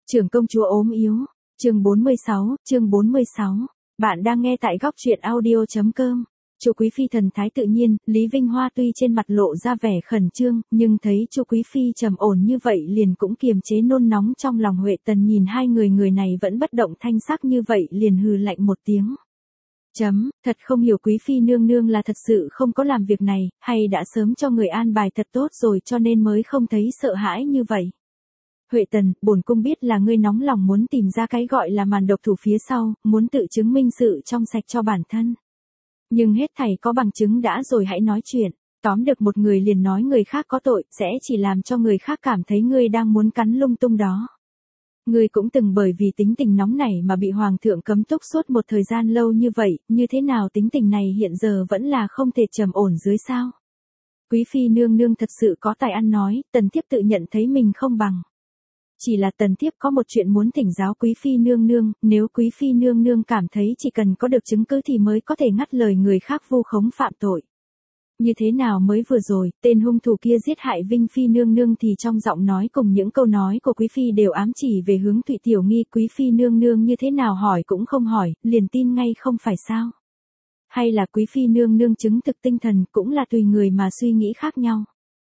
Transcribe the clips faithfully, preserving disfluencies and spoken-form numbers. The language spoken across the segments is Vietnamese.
Trưởng công chúa ốm yếu, chương bốn mươi sáu, chương bốn mươi sáu. Bạn đang nghe tại góc truyện audio.com. Chu Quý Phi thần thái tự nhiên, Lý Vinh Hoa tuy trên mặt lộ ra vẻ khẩn trương, nhưng thấy Chu Quý Phi trầm ổn như vậy liền cũng kiềm chế nôn nóng trong lòng. Huệ Tần nhìn hai người người này vẫn bất động thanh sắc như vậy liền hừ lạnh một tiếng. Chấm, thật không hiểu Quý Phi nương nương là thật sự không có làm việc này, hay đã sớm cho người an bài thật tốt rồi cho nên mới không thấy sợ hãi như vậy. Huệ Tần, bổn cung biết là ngươi nóng lòng muốn tìm ra cái gọi là màn độc thủ phía sau, muốn tự chứng minh sự trong sạch cho bản thân. Nhưng hết thảy có bằng chứng đã rồi hãy nói chuyện, tóm được một người liền nói người khác có tội, sẽ chỉ làm cho người khác cảm thấy ngươi đang muốn cắn lung tung đó. Ngươi cũng từng bởi vì tính tình nóng nảy mà bị hoàng thượng cấm túc suốt một thời gian lâu như vậy, như thế nào tính tình này hiện giờ vẫn là không thể trầm ổn dưới sao? Quý Phi nương nương thật sự có tài ăn nói, Tần Thiếp tự nhận thấy mình không bằng. Chỉ là Tần Thiếp có một chuyện muốn thỉnh giáo Quý Phi nương nương, nếu Quý Phi nương nương cảm thấy chỉ cần có được chứng cứ thì mới có thể ngắt lời người khác vu khống phạm tội. Như thế nào mới vừa rồi, tên hung thủ kia giết hại Vinh Phi nương nương thì trong giọng nói cùng những câu nói của Quý Phi đều ám chỉ về hướng Thụy Tiểu Nghi. Quý Phi nương nương như thế nào hỏi cũng không hỏi, liền tin ngay không phải sao? Hay là Quý Phi nương nương chứng thực tinh thần cũng là tùy người mà suy nghĩ khác nhau?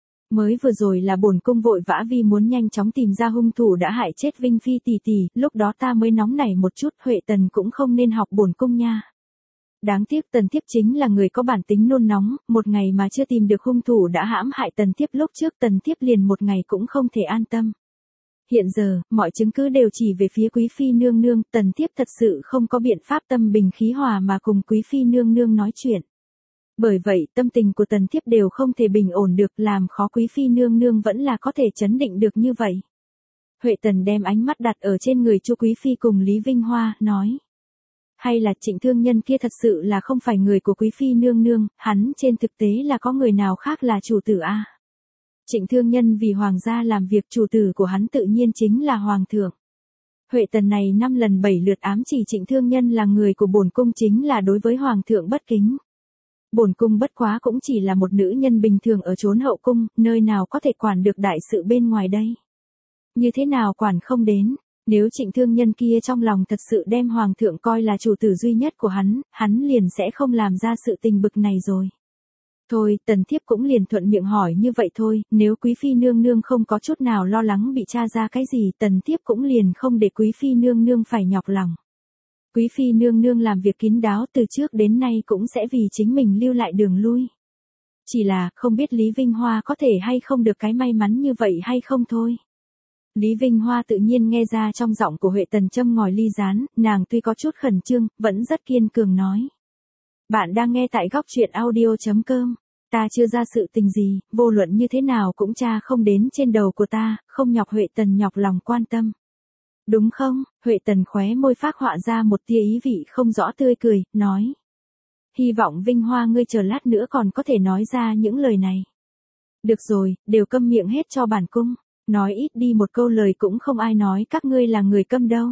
Mới vừa rồi là bổn cung vội vã vì muốn nhanh chóng tìm ra hung thủ đã hại chết Vinh Phi tỷ tỷ, lúc đó ta mới nóng nảy một chút. Huệ Tần cũng không nên học bổn cung nha. Đáng tiếc Tần Thiếp chính là người có bản tính nôn nóng, một ngày mà chưa tìm được hung thủ đã hãm hại Tần Thiếp lúc trước, Tần Thiếp liền một ngày cũng không thể an tâm. Hiện giờ, mọi chứng cứ đều chỉ về phía Quý Phi nương nương, Tần Thiếp thật sự không có biện pháp tâm bình khí hòa mà cùng Quý Phi nương nương nói chuyện. Bởi vậy, tâm tình của Tần Thiếp đều không thể bình ổn được, làm khó Quý Phi nương nương vẫn là có thể trấn định được như vậy. Huệ Tần đem ánh mắt đặt ở trên người Chu Quý Phi cùng Lý Vinh Hoa, nói. Hay là Trịnh thương nhân kia thật sự là không phải người của Quý Phi nương nương, hắn trên thực tế là có người nào khác là chủ tử a? À? Trịnh thương nhân vì hoàng gia làm việc, chủ tử của hắn tự nhiên chính là hoàng thượng. Huệ Tần này năm lần bảy lượt ám chỉ Trịnh thương nhân là người của bổn cung chính là đối với hoàng thượng bất kính. Bổn cung bất quá cũng chỉ là một nữ nhân bình thường ở chốn hậu cung, nơi nào có thể quản được đại sự bên ngoài đây. Như thế nào quản không đến, nếu Trịnh thương nhân kia trong lòng thật sự đem hoàng thượng coi là chủ tử duy nhất của hắn, hắn liền sẽ không làm ra sự tình bực này rồi. Thôi, Tần Thiếp cũng liền thuận miệng hỏi như vậy thôi, nếu Quý Phi nương nương không có chút nào lo lắng bị tra ra cái gì, Tần Thiếp cũng liền không để Quý Phi nương nương phải nhọc lòng. Quý Phi nương nương làm việc kín đáo từ trước đến nay cũng sẽ vì chính mình lưu lại đường lui. Chỉ là, không biết Lý Vinh Hoa có thể hay không được cái may mắn như vậy hay không thôi. Lý Vinh Hoa tự nhiên nghe ra trong giọng của Huệ Tần châm ngòi ly gián, nàng tuy có chút khẩn trương, vẫn rất kiên cường nói. Bạn đang nghe tại góc truyện audio.com. Ta chưa ra sự tình gì, vô luận như thế nào cũng tra không đến trên đầu của ta, không nhọc Huệ Tần nhọc lòng quan tâm. Đúng không? Huệ Tần khóe môi phác họa ra một tia ý vị không rõ tươi cười, nói. Hy vọng Vinh Hoa ngươi chờ lát nữa còn có thể nói ra những lời này. Được rồi, đều câm miệng hết cho bản cung. Nói ít đi một câu lời cũng không ai nói các ngươi là người câm đâu.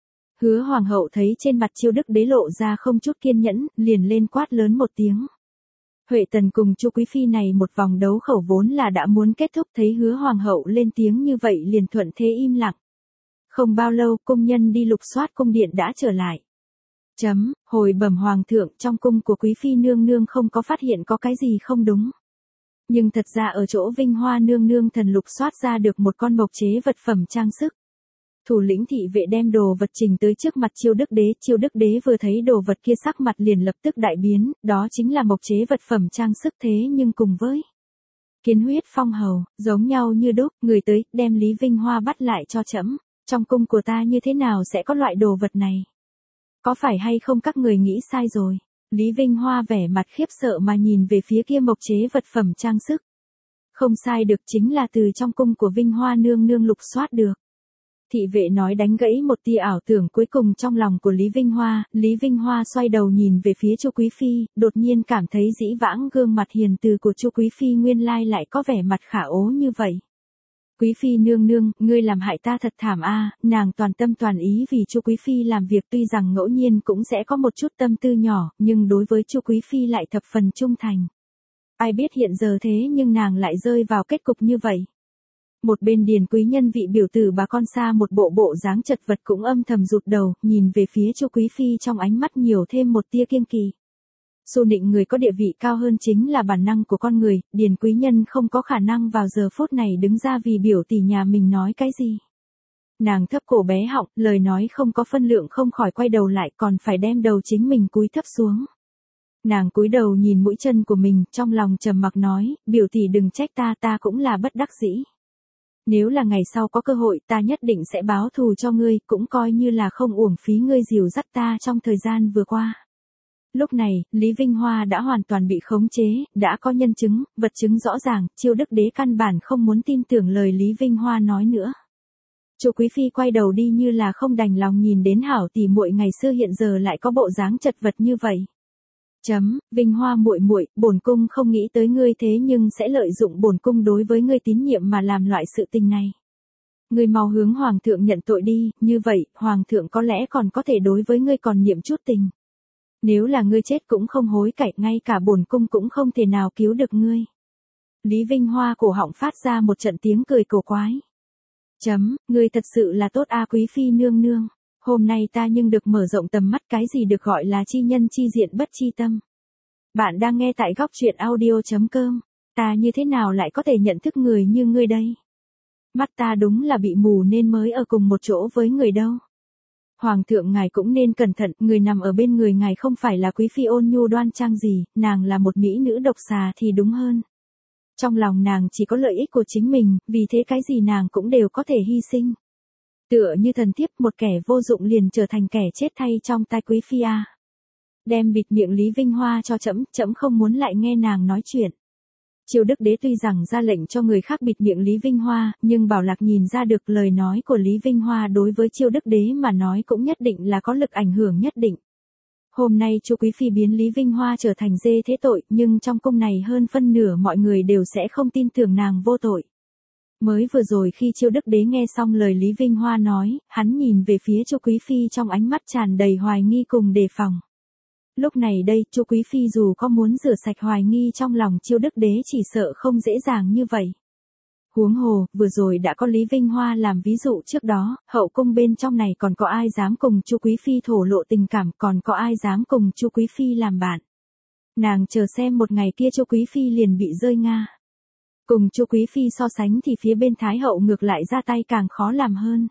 Hứa hoàng hậu thấy trên mặt Chiêu Đức Đế lộ ra không chút kiên nhẫn, liền lên quát lớn một tiếng. Huệ Tần cùng Chu Quý Phi này một vòng đấu khẩu vốn là đã muốn kết thúc, thấy hứa hoàng hậu lên tiếng như vậy liền thuận thế im lặng. Không bao lâu, cung nhân đi lục soát cung điện đã trở lại. Chấm, hồi bẩm hoàng thượng, trong cung của Quý Phi nương nương không có phát hiện có cái gì không đúng. Nhưng thật ra ở chỗ Vinh Hoa nương nương thần lục soát ra được một con mộc chế vật phẩm trang sức. Thủ lĩnh thị vệ đem đồ vật trình tới trước mặt Chiêu Đức Đế, Chiêu Đức Đế vừa thấy đồ vật kia sắc mặt liền lập tức đại biến, đó chính là mộc chế vật phẩm trang sức thế nhưng cùng với kiến huyết phong hầu, giống nhau như đúc, người tới, đem Lý Vinh Hoa bắt lại cho trẫm. Trong cung của ta như thế nào sẽ có loại đồ vật này? Có phải hay không các người nghĩ sai rồi? Lý Vinh Hoa vẻ mặt khiếp sợ mà nhìn về phía kia mộc chế vật phẩm trang sức. Không sai được, chính là từ trong cung của Vinh Hoa nương nương lục soát được. Thị vệ nói đánh gãy một tia ảo tưởng cuối cùng trong lòng của Lý Vinh Hoa. Lý Vinh Hoa xoay đầu nhìn về phía Chu Quý Phi, đột nhiên cảm thấy dĩ vãng gương mặt hiền từ của Chu Quý Phi nguyên lai lại có vẻ mặt khả ố như vậy. Quý Phi nương nương, ngươi làm hại ta thật thảm a. Nàng toàn tâm toàn ý vì Chu Quý Phi làm việc, tuy rằng ngẫu nhiên cũng sẽ có một chút tâm tư nhỏ, nhưng đối với Chu Quý Phi lại thập phần trung thành. Ai biết hiện giờ thế nhưng nàng lại rơi vào kết cục như vậy. Một bên Điền quý nhân vị biểu tử bà con xa một bộ bộ dáng chật vật cũng âm thầm rụt đầu, nhìn về phía Chu Quý Phi trong ánh mắt nhiều thêm một tia kiêng kỵ. Xu nịnh người có địa vị cao hơn chính là bản năng của con người, Điền quý nhân không có khả năng vào giờ phút này đứng ra vì biểu tỷ nhà mình nói cái gì. Nàng thấp cổ bé họng, lời nói không có phân lượng không khỏi quay đầu lại còn phải đem đầu chính mình cúi thấp xuống. Nàng cúi đầu nhìn mũi chân của mình, trong lòng trầm mặc nói, biểu tỷ đừng trách ta, ta cũng là bất đắc dĩ. Nếu là ngày sau có cơ hội ta nhất định sẽ báo thù cho ngươi, cũng coi như là không uổng phí ngươi dìu dắt ta trong thời gian vừa qua. Lúc này, Lý Vinh Hoa đã hoàn toàn bị khống chế, đã có nhân chứng, vật chứng rõ ràng, Chiêu Đức Đế căn bản không muốn tin tưởng lời Lý Vinh Hoa nói nữa. Chu Quý Phi quay đầu đi như là không đành lòng nhìn đến hảo tỷ muội ngày xưa hiện giờ lại có bộ dáng chật vật như vậy. Chấm, Vinh Hoa muội muội, bổn cung không nghĩ tới ngươi thế nhưng sẽ lợi dụng bổn cung đối với ngươi tín nhiệm mà làm loại sự tình này. Ngươi mau hướng hoàng thượng nhận tội đi, như vậy, hoàng thượng có lẽ còn có thể đối với ngươi còn niệm chút tình. Nếu là ngươi chết cũng không hối cải, ngay cả bổn cung cũng không thể nào cứu được ngươi. Lý Vinh Hoa cổ họng phát ra một trận tiếng cười cổ quái. Chấm, ngươi thật sự là tốt a Quý Phi nương nương. Hôm nay ta nhưng được mở rộng tầm mắt, cái gì được gọi là chi nhân chi diện bất chi tâm. Bạn đang nghe tại góc truyện audio chấm com. Ta như thế nào lại có thể nhận thức người như ngươi đây? Mắt ta đúng là bị mù nên mới ở cùng một chỗ với người đâu. Hoàng thượng ngài cũng nên cẩn thận, người nằm ở bên người ngài không phải là Quý Phi ôn nhu đoan trang gì, nàng là một mỹ nữ độc xà thì đúng hơn. Trong lòng nàng chỉ có lợi ích của chính mình, vì thế cái gì nàng cũng đều có thể hy sinh. Tựa như thần thiếp, một kẻ vô dụng liền trở thành kẻ chết thay trong tay Quý Phi a. Đem bịt miệng Lý Vinh Hoa cho trẫm, trẫm không muốn lại nghe nàng nói chuyện. Chiêu Đức Đế tuy rằng ra lệnh cho người khác bịt miệng Lý Vinh Hoa, nhưng Bảo Lạc nhìn ra được lời nói của Lý Vinh Hoa đối với Chiêu Đức Đế mà nói cũng nhất định là có lực ảnh hưởng nhất định. Hôm nay Chu Quý Phi biến Lý Vinh Hoa trở thành dê thế tội, nhưng trong cung này hơn phân nửa mọi người đều sẽ không tin tưởng nàng vô tội. Mới vừa rồi khi Chiêu Đức Đế nghe xong lời Lý Vinh Hoa nói, hắn nhìn về phía Chu Quý Phi trong ánh mắt tràn đầy hoài nghi cùng đề phòng. Lúc này đây, Chu Quý Phi dù có muốn rửa sạch hoài nghi trong lòng Chiêu Đức Đế chỉ sợ không dễ dàng như vậy. Huống hồ, vừa rồi đã có Lý Vinh Hoa làm ví dụ trước đó, hậu cung bên trong này còn có ai dám cùng Chu Quý Phi thổ lộ tình cảm, còn có ai dám cùng Chu Quý Phi làm bạn. Nàng chờ xem một ngày kia Chu Quý Phi liền bị rơi nga. Cùng Chu Quý Phi so sánh thì phía bên Thái Hậu ngược lại ra tay càng khó làm hơn.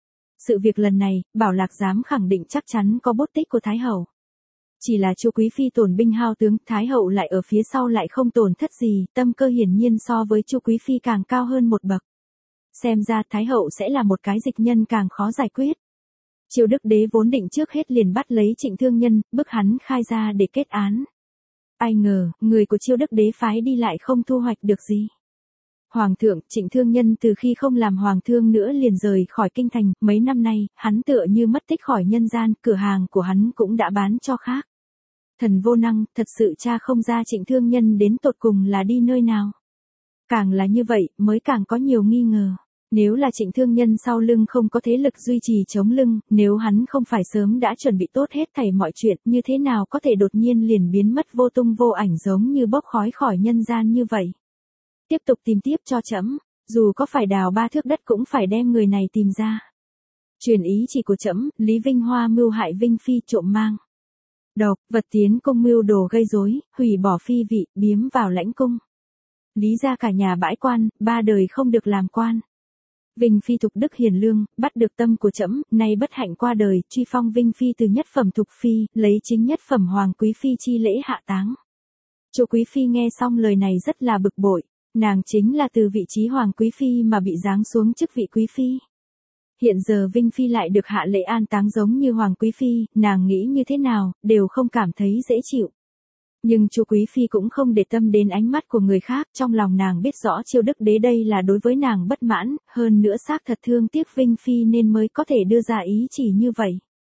Sự việc lần này, Bảo Lạc dám khẳng định chắc chắn có bút tích của Thái Hậu. Chỉ là Chu Quý Phi tổn binh hao tướng, Thái Hậu lại ở phía sau lại không tổn thất gì, tâm cơ hiển nhiên so với Chu Quý Phi càng cao hơn một bậc. Xem ra Thái Hậu sẽ là một cái dịch nhân càng khó giải quyết. Chiêu Đức Đế vốn định trước hết liền bắt lấy Trịnh Thương Nhân, bức hắn khai ra để kết án. Ai ngờ, người của Chiêu Đức Đế phái đi lại không thu hoạch được gì. Hoàng thượng, Trịnh Thương Nhân từ khi không làm hoàng thương nữa liền rời khỏi kinh thành, mấy năm nay, hắn tựa như mất tích khỏi nhân gian, cửa hàng của hắn cũng đã bán cho khác. Thần vô năng, thật sự cha không ra Trịnh Thương Nhân đến tột cùng là đi nơi nào. Càng là như vậy, mới càng có nhiều nghi ngờ. Nếu là Trịnh Thương Nhân sau lưng không có thế lực duy trì chống lưng, nếu hắn không phải sớm đã chuẩn bị tốt hết thảy mọi chuyện, như thế nào có thể đột nhiên liền biến mất vô tung vô ảnh giống như bốc khói khỏi nhân gian như vậy. Tiếp tục tìm tiếp cho trẫm, dù có phải đào ba thước đất cũng phải đem người này tìm ra. Truyền ý chỉ của trẫm, Lý Vinh Hoa mưu hại Vinh Phi, trộm mang độc vật tiến cung, mưu đồ gây rối, hủy bỏ phi vị, biếm vào lãnh cung. Lý ra cả nhà bãi quan, ba đời không được làm quan. Vinh Phi thục đức hiền lương, bắt được tâm của trẫm, nay bất hạnh qua đời, truy phong Vinh Phi từ nhất phẩm thục phi, lấy chính nhất phẩm hoàng quý phi chi lễ hạ táng. Chu Quý Phi nghe xong lời này rất là bực bội. Nàng chính là từ vị trí hoàng quý phi mà bị giáng xuống chức vị quý phi. Hiện giờ Vinh Phi lại được hạ lễ an táng giống như hoàng quý phi, nàng nghĩ như thế nào, đều không cảm thấy dễ chịu. Nhưng Chu Quý Phi cũng không để tâm đến ánh mắt của người khác, trong lòng nàng biết rõ Chiêu Đức Đế đây là đối với nàng bất mãn, hơn nữa xác thật thương tiếc Vinh Phi nên mới có thể đưa ra ý chỉ như vậy.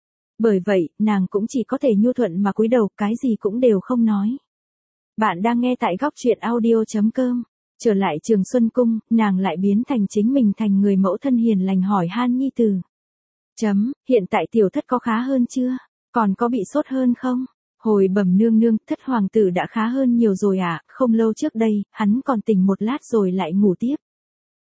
Bởi vậy, nàng cũng chỉ có thể nhu thuận mà cúi đầu, cái gì cũng đều không nói. Bạn đang nghe tại góc truyện audio chấm com. Trở lại Trường Xuân Cung, nàng lại biến thành chính mình thành người mẫu thân hiền lành hỏi han nhi tử. Chấm, hiện tại tiểu thất có khá hơn chưa? Còn có bị sốt hơn không? Hồi bẩm nương nương, thất hoàng tử đã khá hơn nhiều rồi ạ, à? Không lâu trước đây, hắn còn tỉnh một lát rồi lại ngủ tiếp.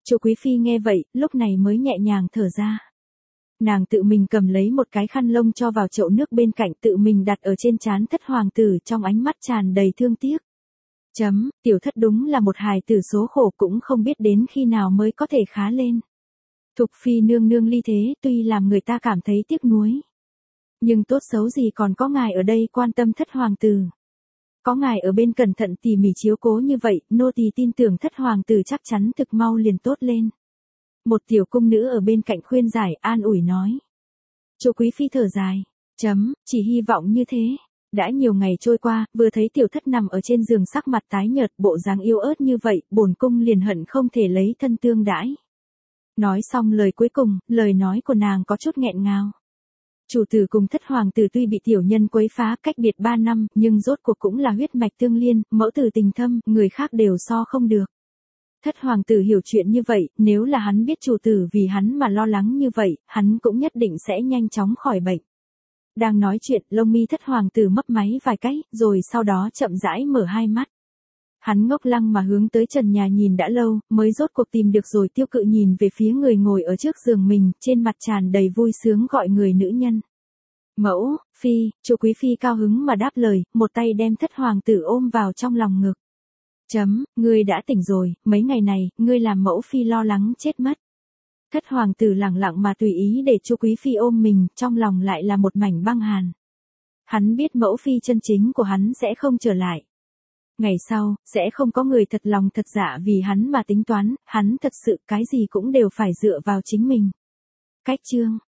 Chu Quý Phi nghe vậy, lúc này mới nhẹ nhàng thở ra. Nàng tự mình cầm lấy một cái khăn lông cho vào chậu nước bên cạnh, tự mình đặt ở trên trán thất hoàng tử, trong ánh mắt tràn đầy thương tiếc. Chấm, tiểu thất đúng là một hài tử số khổ, cũng không biết đến khi nào mới có thể khá lên. Thục Phi nương nương ly thế, tuy làm người ta cảm thấy tiếc nuối. Nhưng tốt xấu gì còn có ngài ở đây quan tâm thất hoàng tử. Có ngài ở bên cẩn thận tỉ mỉ chiếu cố như vậy, nô tỳ tin tưởng thất hoàng tử chắc chắn thực mau liền tốt lên. Một tiểu cung nữ ở bên cạnh khuyên giải, an ủi nói. Chu Quý Phi thở dài. Chấm, chỉ hy vọng như thế. Đã nhiều ngày trôi qua, vừa thấy tiểu thất nằm ở trên giường sắc mặt tái nhợt, bộ dáng yếu ớt như vậy, bổn cung liền hận không thể lấy thân tương đãi. Nói xong lời cuối cùng, lời nói của nàng có chút nghẹn ngào. Chủ tử cùng thất hoàng tử tuy bị tiểu nhân quấy phá cách biệt ba năm, nhưng rốt cuộc cũng là huyết mạch tương liên, mẫu tử tình thâm, người khác đều so không được. Thất hoàng tử hiểu chuyện như vậy, nếu là hắn biết chủ tử vì hắn mà lo lắng như vậy, hắn cũng nhất định sẽ nhanh chóng khỏi bệnh. Đang nói chuyện, lông mi thất hoàng tử mấp máy vài cái, rồi sau đó chậm rãi mở hai mắt. Hắn ngốc lăng mà hướng tới trần nhà nhìn đã lâu, mới rốt cuộc tìm được rồi tiêu cự nhìn về phía người ngồi ở trước giường mình, trên mặt tràn đầy vui sướng gọi người nữ nhân. Mẫu, Phi, Chu Quý Phi cao hứng mà đáp lời, một tay đem thất hoàng tử ôm vào trong lòng ngực. Chấm, ngươi đã tỉnh rồi, mấy ngày này, ngươi làm mẫu Phi lo lắng chết mất. Thất hoàng tử lẳng lặng mà tùy ý để Chu Quý Phi ôm mình, trong lòng lại là một mảnh băng hàn. Hắn biết mẫu Phi chân chính của hắn sẽ không trở lại. Ngày sau, sẽ không có người thật lòng thật dạ vì hắn mà tính toán, hắn thật sự cái gì cũng đều phải dựa vào chính mình. Cách chương